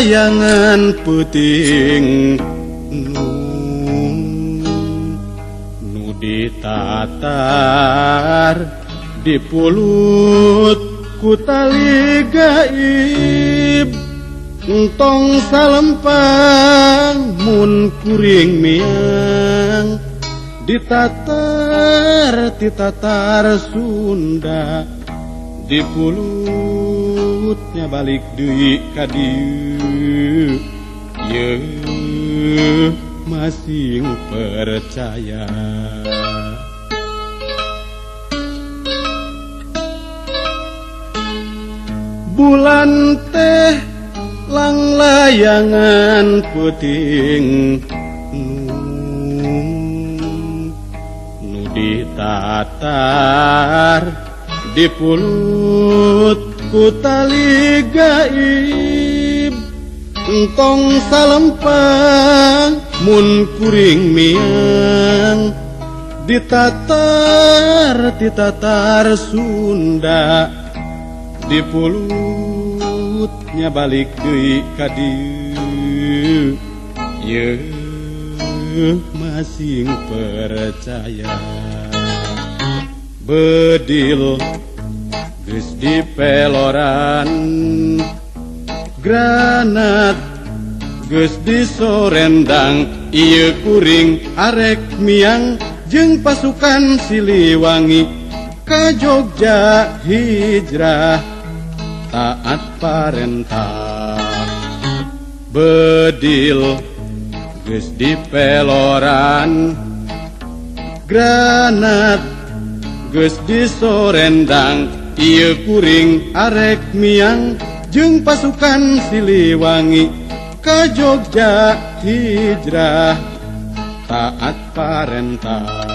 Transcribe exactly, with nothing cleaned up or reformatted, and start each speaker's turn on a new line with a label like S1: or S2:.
S1: layangan puting nu nu ditatar dipulut ku tali gaib entong salempang mun kuring miang ditatar ditatar Sunda dipulutnya balik deui ka dieu ye masing percaya. Bulan teh lang layangan puting nu nu ditatar dipulut ku tali gaib entong salempang mun kuring miang ditatar ditatar Sunda dipulutnya balik deui ka dieu ye masing percaya. Bedil geus dipeloran granat geus disorendang ieu kuring arek miang jeung pasukan Siliwangi ka Jogja hijrah taat parentah. Bedil geus dipeloran granat geus disorendang ieu kuring arek miang jeung pasukan Siliwangi ka Jogja hijrah taat parentah.